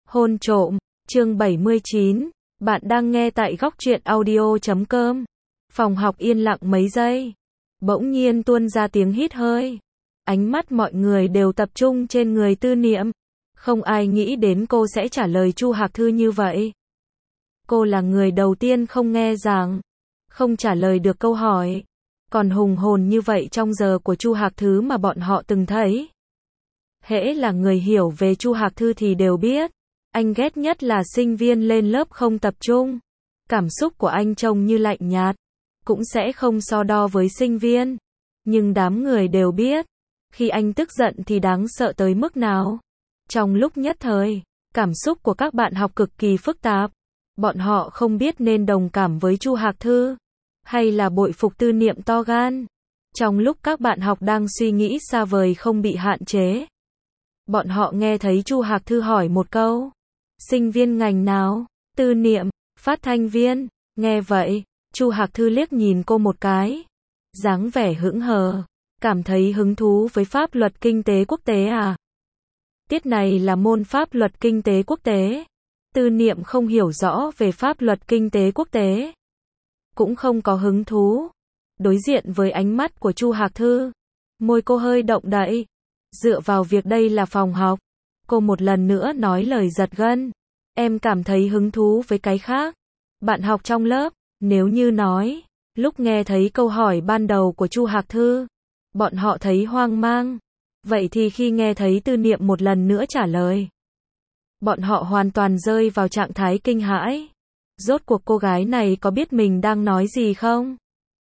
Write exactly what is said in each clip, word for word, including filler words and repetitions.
Hôn trộm, chương bảy mươi chín, bạn đang nghe tại góc truyện audio chấm com. Phòng học yên lặng mấy giây. Bỗng nhiên tuôn ra tiếng hít hơi. Ánh mắt mọi người đều tập trung trên người Tư Niệm. Không ai nghĩ đến cô sẽ trả lời Chu Hạc Thư như vậy. Cô là người đầu tiên không nghe giảng, không trả lời được câu hỏi, còn hùng hồn như vậy trong giờ của Chu Hạc Thư mà bọn họ từng thấy. Hễ là người hiểu về Chu Hạc Thư thì đều biết, anh ghét nhất là sinh viên lên lớp không tập trung. Cảm xúc của anh trông như lạnh nhạt, cũng sẽ không so đo với sinh viên. Nhưng đám người đều biết, khi anh tức giận thì đáng sợ tới mức nào. Trong lúc nhất thời, cảm xúc của các bạn học cực kỳ phức tạp. Bọn họ không biết nên đồng cảm với Chu Hạc Thư, hay là bội phục Tư Niệm to gan. Trong lúc các bạn học đang suy nghĩ xa vời không bị hạn chế, bọn họ nghe thấy Chu Hạc Thư hỏi một câu. Sinh viên ngành nào? Tư Niệm, phát thanh viên. Nghe vậy, Chu Hạc Thư liếc nhìn cô một cái. Dáng vẻ hững hờ. Cảm thấy hứng thú với pháp luật kinh tế quốc tế à? Tiết này là môn pháp luật kinh tế quốc tế. Tư Niệm không hiểu rõ về pháp luật kinh tế quốc tế, cũng không có hứng thú. Đối diện với ánh mắt của Chu Hạc Thư, môi cô hơi động đậy. Dựa vào việc đây là phòng học, cô một lần nữa nói lời giật gân. Em cảm thấy hứng thú với cái khác. Bạn học trong lớp, nếu như nói, lúc nghe thấy câu hỏi ban đầu của Chu Hạc Thư, bọn họ thấy hoang mang. Vậy thì khi nghe thấy Tư Niệm một lần nữa trả lời, bọn họ hoàn toàn rơi vào trạng thái kinh hãi. Rốt cuộc cô gái này có biết mình đang nói gì không?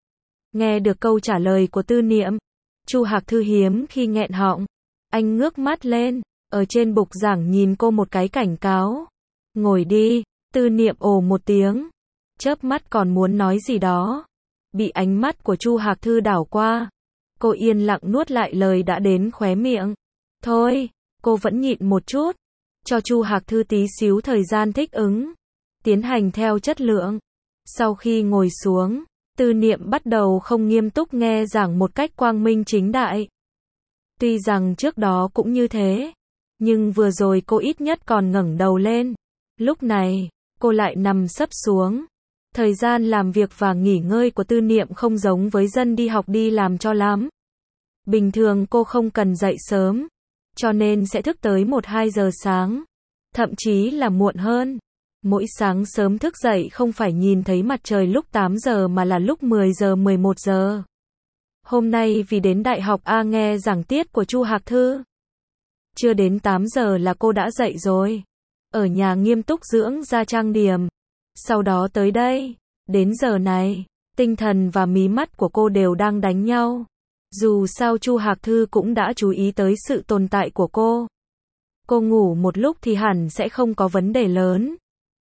Nghe được câu trả lời của Tư Niệm, Chu Hạc Thư hiếm khi nghẹn họng. Anh ngước mắt lên, ở trên bục giảng nhìn cô một cái cảnh cáo. Ngồi đi. Tư Niệm ồ một tiếng, chớp mắt còn muốn nói gì đó. Bị ánh mắt của Chu Hạc Thư đảo qua, cô yên lặng nuốt lại lời đã đến khóe miệng. Thôi, cô vẫn nhịn một chút, cho Chu Hạc Thư tí xíu thời gian thích ứng, tiến hành theo chất lượng. Sau khi ngồi xuống, Tư Niệm bắt đầu không nghiêm túc nghe giảng một cách quang minh chính đại. Tuy rằng trước đó cũng như thế, nhưng vừa rồi cô ít nhất còn ngẩng đầu lên. Lúc này, cô lại nằm sấp xuống. Thời gian làm việc và nghỉ ngơi của Tư Niệm không giống với dân đi học đi làm cho lắm. Bình thường cô không cần dậy sớm, cho nên sẽ thức tới một hai giờ sáng, thậm chí là muộn hơn. Mỗi sáng sớm thức dậy không phải nhìn thấy mặt trời lúc tám giờ mà là lúc mười giờ mười một giờ. Hôm nay vì đến Đại học A nghe giảng tiết của Chu Hạc Thư, chưa đến tám giờ là cô đã dậy rồi. Ở nhà nghiêm túc dưỡng da trang điểm. Sau đó tới đây, đến giờ này, tinh thần và mí mắt của cô đều đang đánh nhau. Dù sao Chu Hạc Thư cũng đã chú ý tới sự tồn tại của cô. Cô ngủ một lúc thì hẳn sẽ không có vấn đề lớn.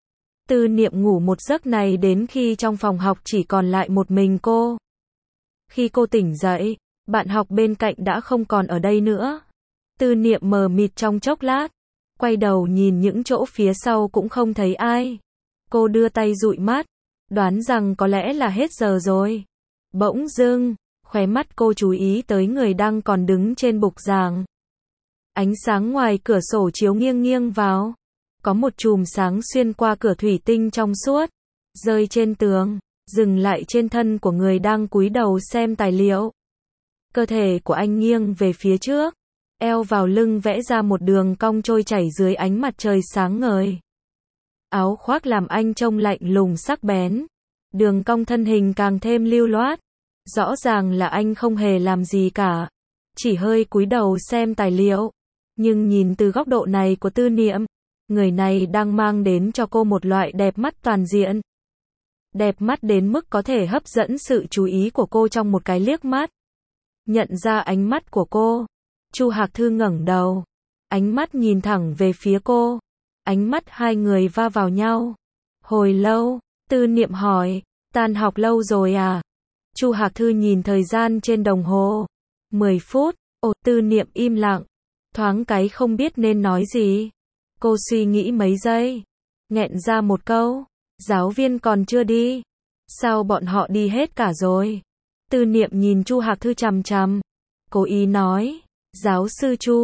Tư Niệm ngủ một giấc này đến khi trong phòng học chỉ còn lại một mình cô. Khi cô tỉnh dậy, bạn học bên cạnh đã không còn ở đây nữa. Tư Niệm mờ mịt trong chốc lát, quay đầu nhìn những chỗ phía sau cũng không thấy ai. Cô đưa tay dụi mắt, đoán rằng có lẽ là hết giờ rồi. Bỗng dưng, khóe mắt cô chú ý tới người đang còn đứng trên bục giảng. Ánh sáng ngoài cửa sổ chiếu nghiêng nghiêng vào. Có một chùm sáng xuyên qua cửa thủy tinh trong suốt, rơi trên tường, dừng lại trên thân của người đang cúi đầu xem tài liệu. Cơ thể của anh nghiêng về phía trước, eo vào lưng vẽ ra một đường cong trôi chảy dưới ánh mặt trời sáng ngời. Áo khoác làm anh trông lạnh lùng sắc bén, đường cong thân hình càng thêm lưu loát. Rõ ràng là anh không hề làm gì cả, chỉ hơi cúi đầu xem tài liệu. Nhưng nhìn từ góc độ này của Tư Niệm, người này đang mang đến cho cô một loại đẹp mắt toàn diện. Đẹp mắt đến mức có thể hấp dẫn sự chú ý của cô trong một cái liếc mắt. Nhận ra ánh mắt của cô, Chu Hạc Thư ngẩng đầu, ánh mắt nhìn thẳng về phía cô. Ánh mắt hai người va vào nhau. Hồi lâu, Tư Niệm hỏi, tan học lâu rồi à? Chu Hạc Thư nhìn thời gian trên đồng hồ. mười phút. Ồ, Tư Niệm im lặng, thoáng cái không biết nên nói gì. Cô suy nghĩ mấy giây, nghẹn ra một câu, giáo viên còn chưa đi. Sao bọn họ đi hết cả rồi? Tư Niệm nhìn Chu Hạc Thư chằm chằm, cố ý nói, giáo sư Chu,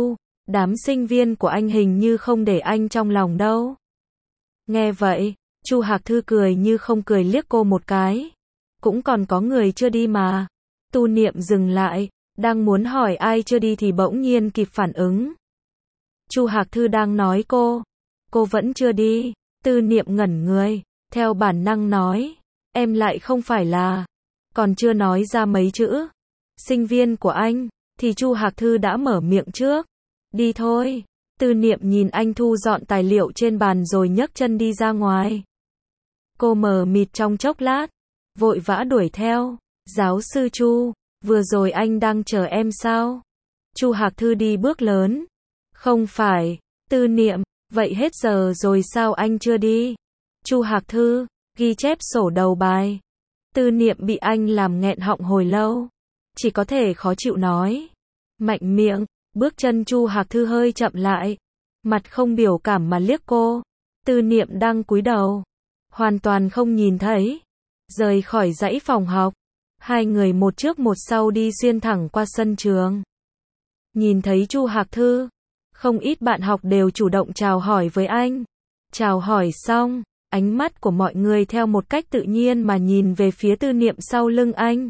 Đám sinh viên của anh hình như không để anh trong lòng đâu. Nghe vậy, Chu Hạc Thư cười như không cười liếc cô một cái. Cũng còn có người chưa đi mà. Tu Niệm dừng lại, đang muốn hỏi ai chưa đi thì bỗng nhiên kịp phản ứng. Chu Hạc Thư đang nói cô. Cô vẫn chưa đi. Tư Niệm ngẩn người, theo bản năng nói. Em lại không phải là. Còn chưa nói ra mấy chữ. Sinh viên của anh, thì Chu Hạc Thư đã mở miệng trước. Đi thôi. Tư Niệm nhìn anh thu dọn tài liệu trên bàn rồi nhấc chân đi ra ngoài. Cô mờ mịt trong chốc lát, vội vã đuổi theo. Giáo sư Chu, vừa rồi anh đang chờ em sao? Chu Hạc Thư đi bước lớn. Không phải. Tư Niệm, vậy hết giờ rồi sao anh chưa đi? Chu Hạc Thư, ghi chép sổ đầu bài. Tư Niệm bị anh làm nghẹn họng hồi lâu, chỉ có thể khó chịu nói. Mạnh miệng, bước chân Chu Hạc Thư hơi chậm lại, mặt không biểu cảm mà liếc cô. Tư Niệm đang cúi đầu, hoàn toàn không nhìn thấy. Rời khỏi dãy phòng học, hai người một trước một sau đi xuyên thẳng qua sân trường. Nhìn thấy Chu Hạc Thư, không ít bạn học đều chủ động chào hỏi với anh. Chào hỏi xong, ánh mắt của mọi người theo một cách tự nhiên mà nhìn về phía Tư Niệm sau lưng anh.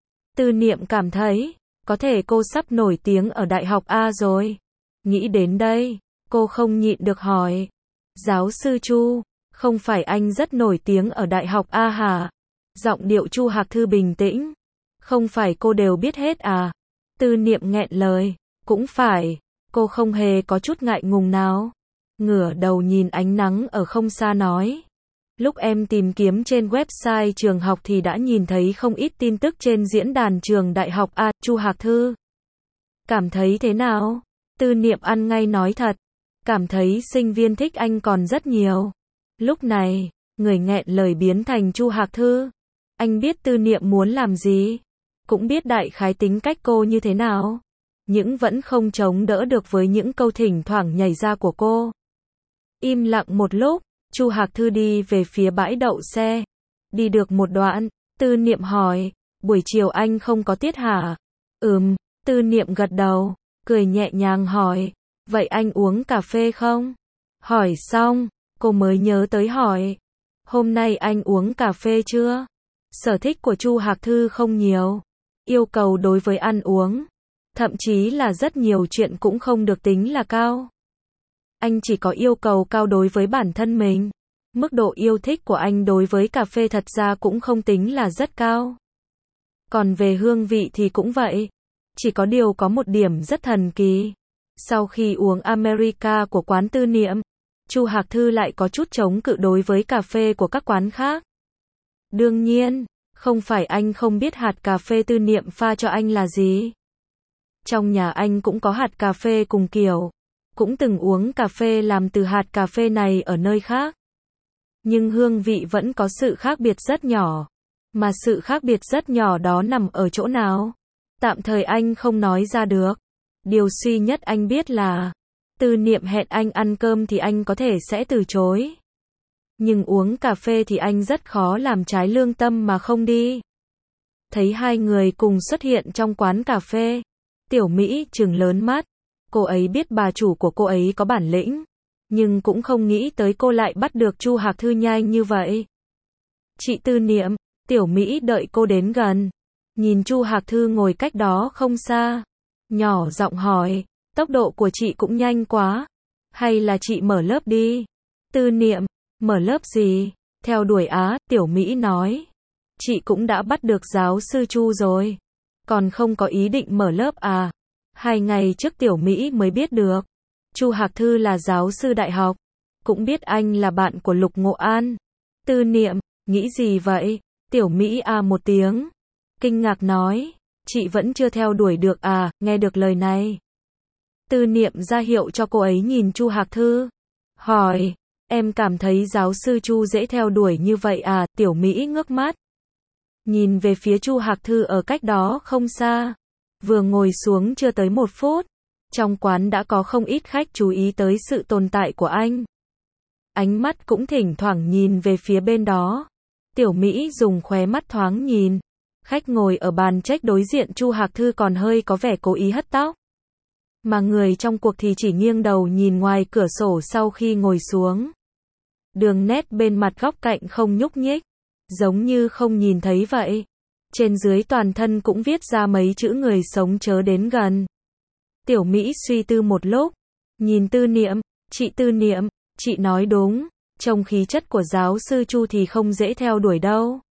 Tư Niệm cảm thấy, có thể cô sắp nổi tiếng ở Đại học A rồi. Nghĩ đến đây, cô không nhịn được hỏi. Giáo sư Chu, không phải anh rất nổi tiếng ở Đại học A hả? Giọng điệu Chu Hạc Thư bình tĩnh. Không phải cô đều biết hết à? Tư Niệm nghẹn lời. Cũng phải. Cô không hề có chút ngại ngùng nào. Ngửa đầu nhìn ánh nắng ở không xa nói. Lúc em tìm kiếm trên website trường học thì đã nhìn thấy không ít tin tức trên diễn đàn trường Đại học A. Chu Hạc Thư. Cảm thấy thế nào? Tư Niệm ăn ngay nói thật. Cảm thấy sinh viên thích anh còn rất nhiều. Lúc này, người nghẹn lời biến thành Chu Hạc Thư. Anh biết Tư Niệm muốn làm gì. Cũng biết đại khái tính cách cô như thế nào. Nhưng vẫn không chống đỡ được với những câu thỉnh thoảng nhảy ra của cô. Im lặng một lúc, Chu Hạc Thư đi về phía bãi đậu xe. Đi được một đoạn, Tư Niệm hỏi, buổi chiều anh không có tiết hả? Ừm, Tư Niệm gật đầu, cười nhẹ nhàng hỏi, vậy anh uống cà phê không? Hỏi xong, cô mới nhớ tới hỏi, hôm nay anh uống cà phê chưa? Sở thích của Chu Hạc Thư không nhiều, yêu cầu đối với ăn uống, thậm chí là rất nhiều chuyện cũng không được tính là cao. Anh chỉ có yêu cầu cao đối với bản thân mình. Mức độ yêu thích của anh đối với cà phê thật ra cũng không tính là rất cao. Còn về hương vị thì cũng vậy. Chỉ có điều có một điểm rất thần kỳ. Sau khi uống America của quán Tư Niệm, Chu Hạc Thư lại có chút chống cự đối với cà phê của các quán khác. Đương nhiên, không phải anh không biết hạt cà phê Tư Niệm pha cho anh là gì. Trong nhà anh cũng có hạt cà phê cùng kiểu. Cũng từng uống cà phê làm từ hạt cà phê này ở nơi khác. Nhưng hương vị vẫn có sự khác biệt rất nhỏ. Mà sự khác biệt rất nhỏ đó nằm ở chỗ nào? Tạm thời anh không nói ra được. Điều duy nhất anh biết là Tư Niệm hẹn anh ăn cơm thì anh có thể sẽ từ chối. Nhưng uống cà phê thì anh rất khó làm trái lương tâm mà không đi. Thấy hai người cùng xuất hiện trong quán cà phê. Tiểu Mỹ trừng lớn mắt. Cô ấy biết bà chủ của cô ấy có bản lĩnh. Nhưng cũng không nghĩ tới cô lại bắt được Chu Hạc Thư nhanh như vậy. Chị Tư Niệm, Tiểu Mỹ đợi cô đến gần. Nhìn Chu Hạc Thư ngồi cách đó không xa. Nhỏ giọng hỏi, tốc độ của chị cũng nhanh quá. Hay là chị mở lớp đi? Tư Niệm, mở lớp gì? Theo đuổi Á, Tiểu Mỹ nói. Chị cũng đã bắt được giáo sư Chu rồi. Còn không có ý định mở lớp à? Hai ngày trước Tiểu Mỹ mới biết được. Chu Hạc Thư là giáo sư đại học. Cũng biết anh là bạn của Lục Ngộ An. Tư Niệm, nghĩ gì vậy? Tiểu Mỹ à một tiếng. Kinh ngạc nói. Chị vẫn chưa theo đuổi được à? Nghe được lời này. Tư Niệm ra hiệu cho cô ấy nhìn Chu Hạc Thư. Hỏi. Em cảm thấy giáo sư Chu dễ theo đuổi như vậy à? Tiểu Mỹ ngước mắt. Nhìn về phía Chu Hạc Thư ở cách đó không xa. Vừa ngồi xuống chưa tới một phút. Trong quán đã có không ít khách chú ý tới sự tồn tại của anh. Ánh mắt cũng thỉnh thoảng nhìn về phía bên đó. Tiểu Mỹ dùng khóe mắt thoáng nhìn. Khách ngồi ở bàn trách đối diện Chu Hạc Thư còn hơi có vẻ cố ý hất tóc. mà người trong cuộc thì chỉ nghiêng đầu nhìn ngoài cửa sổ sau khi ngồi xuống. Đường nét bên mặt góc cạnh không nhúc nhích, giống như không nhìn thấy vậy. Trên dưới toàn thân cũng viết ra mấy chữ người sống chớ đến gần. Tiểu Mỹ suy tư một lúc, nhìn Tư Niệm, chị Tư Niệm, chị nói đúng, trông khí chất của giáo sư Chu thì không dễ theo đuổi đâu.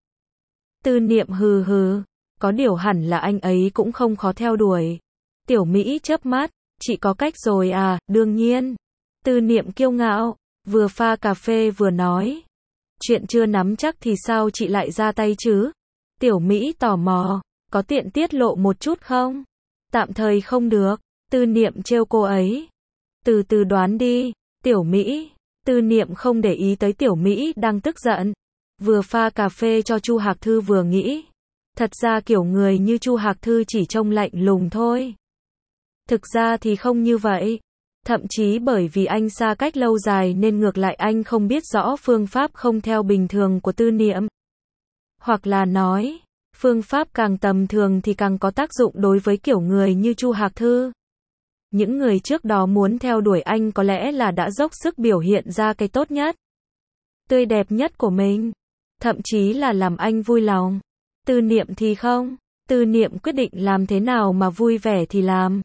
Tư Niệm hừ hừ, có điều hẳn là anh ấy cũng không khó theo đuổi. Tiểu Mỹ chớp mắt, chị có cách rồi à, đương nhiên. Tư Niệm kiêu ngạo, vừa pha cà phê vừa nói. Chuyện chưa nắm chắc thì sao chị lại ra tay chứ? Tiểu Mỹ tò mò, có tiện tiết lộ một chút không? Tạm thời không được, Tư Niệm trêu cô ấy. Từ từ đoán đi, Tiểu Mỹ. Tư Niệm không để ý tới Tiểu Mỹ đang tức giận. Vừa pha cà phê cho Chu Hạc Thư vừa nghĩ. Thật ra kiểu người như Chu Hạc Thư chỉ trông lạnh lùng thôi. Thực ra thì không như vậy. Thậm chí bởi vì anh xa cách lâu dài nên ngược lại anh không biết rõ phương pháp không theo bình thường của Tư Niệm. Hoặc là nói, phương pháp càng tầm thường thì càng có tác dụng đối với kiểu người như Chu Hạc Thư. Những người trước đó muốn theo đuổi anh có lẽ là đã dốc sức biểu hiện ra cái tốt nhất, tươi đẹp nhất của mình, thậm chí là làm anh vui lòng. Tư Niệm thì không, Tư Niệm quyết định làm thế nào mà vui vẻ thì làm.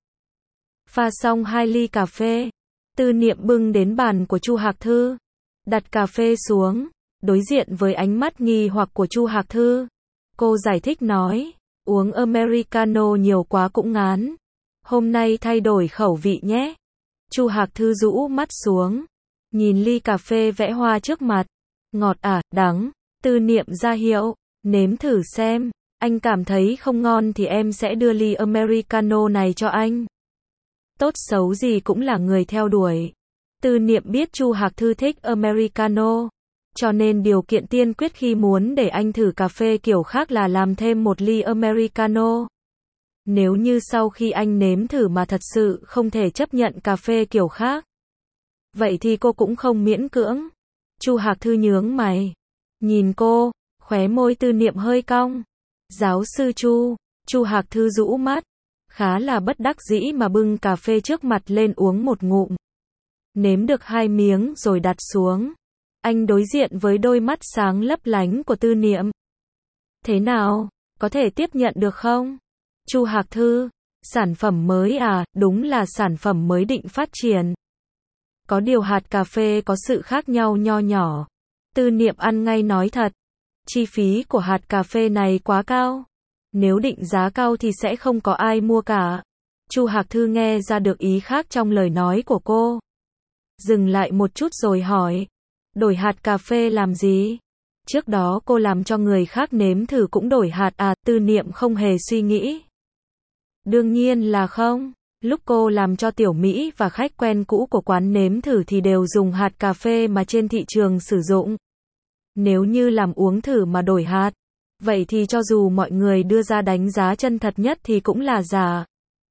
Pha xong hai ly cà phê, Tư Niệm bưng đến bàn của Chu Hạc Thư, đặt cà phê xuống, đối diện với ánh mắt nghi hoặc của Chu Hạc Thư. Cô giải thích nói, uống Americano nhiều quá cũng ngán. Hôm nay thay đổi khẩu vị nhé. Chu Hạc Thư rũ mắt xuống, nhìn ly cà phê vẽ hoa trước mặt. Ngọt à, đắng. Tư Niệm ra hiệu, nếm thử xem. Anh cảm thấy không ngon thì em sẽ đưa ly Americano này cho anh. Tốt xấu gì cũng là người theo đuổi. Tư Niệm biết Chu Hạc Thư thích Americano, cho nên điều kiện tiên quyết khi muốn để anh thử cà phê kiểu khác là làm thêm một ly Americano. Nếu như sau khi anh nếm thử mà thật sự không thể chấp nhận cà phê kiểu khác, vậy thì cô cũng không miễn cưỡng. Chu Hạc Thư nhướng mày, nhìn cô, khóe môi Tư Niệm hơi cong. Giáo sư Chu, Chu Hạc Thư rũ mắt, khá là bất đắc dĩ mà bưng cà phê trước mặt lên uống một ngụm. Nếm được hai miếng rồi đặt xuống. Anh đối diện với đôi mắt sáng lấp lánh của Tư Niệm. Thế nào, có thể tiếp nhận được không? Chu Hạc Thư, sản phẩm mới à, đúng là sản phẩm mới định phát triển. Có điều hạt cà phê có sự khác nhau nho nhỏ. Tư Niệm ăn ngay nói thật. Chi phí của hạt cà phê này quá cao. Nếu định giá cao thì sẽ không có ai mua cả. Chu Hạc Thư nghe ra được ý khác trong lời nói của cô. Dừng lại một chút rồi hỏi. Đổi hạt cà phê làm gì? Trước đó cô làm cho người khác nếm thử cũng đổi hạt à? Tư Niệm không hề suy nghĩ. Đương nhiên là không. Lúc cô làm cho Tiểu Mỹ và khách quen cũ của quán nếm thử thì đều dùng hạt cà phê mà trên thị trường sử dụng. Nếu như làm uống thử mà đổi hạt, vậy thì cho dù mọi người đưa ra đánh giá chân thật nhất thì cũng là giả.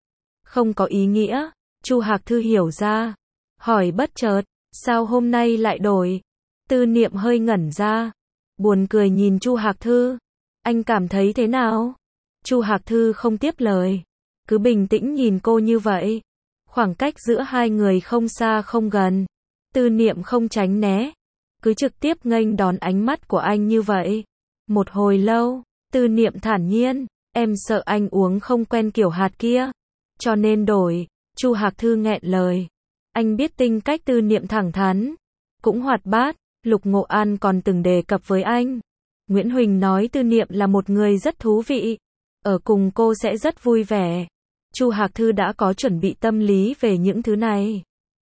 Không có ý nghĩa. Chu Hạc Thư hiểu ra. Hỏi bất chợt, sao hôm nay lại đổi? Tư Niệm hơi ngẩn ra. Buồn cười nhìn Chu Hạc Thư. Anh cảm thấy thế nào? Chu Hạc Thư không tiếp lời. Cứ bình tĩnh nhìn cô như vậy. Khoảng cách giữa hai người không xa không gần. Tư Niệm không tránh né. Cứ trực tiếp nghênh đón ánh mắt của anh như vậy. Một hồi lâu, Tư Niệm thản nhiên. Em sợ anh uống không quen kiểu hạt kia, cho nên đổi. Chu Hạc Thư nghẹn lời. Anh biết tính cách Tư Niệm thẳng thắn, cũng hoạt bát. Lục Ngộ An còn từng đề cập với anh. Nguyễn Huỳnh nói Tư Niệm là một người rất thú vị. Ở cùng cô sẽ rất vui vẻ. Chu Hạc Thư đã có chuẩn bị tâm lý về những thứ này.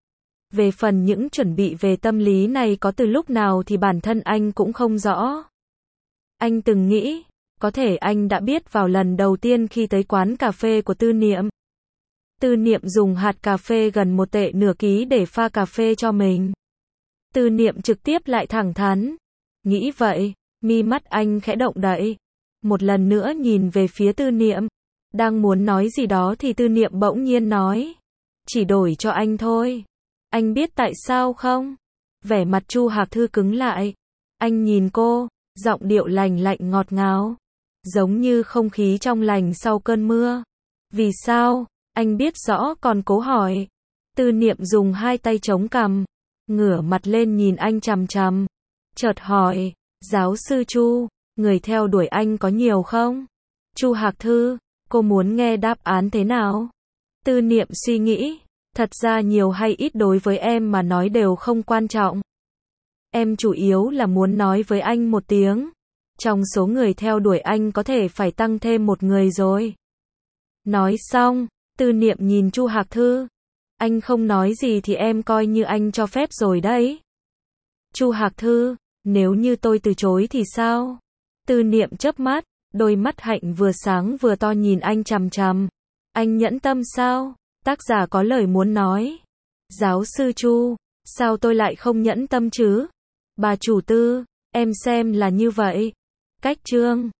Về phần những chuẩn bị về tâm lý này có từ lúc nào thì bản thân anh cũng không rõ. Anh từng nghĩ, có thể anh đã biết vào lần đầu tiên khi tới quán cà phê của Tư Niệm. Tư Niệm dùng hạt cà phê gần một tệ nửa ký để pha cà phê cho mình. Tư Niệm trực tiếp lại thẳng thắn. Nghĩ vậy, mi mắt anh khẽ động đậy. Một lần nữa nhìn về phía Tư Niệm. Đang muốn nói gì đó thì Tư Niệm bỗng nhiên nói. Chỉ đổi cho anh thôi. Anh biết tại sao không? Vẻ mặt Chu Hạc Thư cứng lại. Anh nhìn cô, giọng điệu lành lạnh ngọt ngào. Giống như không khí trong lành sau cơn mưa. Vì sao? Anh Anh biết rõ còn cố hỏi. Tư Niệm dùng hai tay chống cằm, ngửa mặt lên nhìn anh chằm chằm. Chợt hỏi, giáo sư Chu, người theo đuổi anh có nhiều không? Chu Hạc Thư, cô muốn nghe đáp án thế nào? Tư Niệm suy nghĩ, thật ra nhiều hay ít đối với em mà nói đều không quan trọng. Em chủ yếu là muốn nói với anh một tiếng. Trong số người theo đuổi anh có thể phải tăng thêm một người rồi. Nói xong, Tư Niệm nhìn Chu Hạc Thư. Anh không nói gì thì em coi như anh cho phép rồi đấy. Chu Hạc Thư, nếu như tôi từ chối thì sao? Tư Niệm chớp mắt, đôi mắt hạnh vừa sáng vừa to nhìn anh chằm chằm. Anh nhẫn tâm sao? Tác giả có lời muốn nói. Giáo sư Chu, sao tôi lại không nhẫn tâm chứ? Bà chủ Tư, em xem là như vậy. Cách chương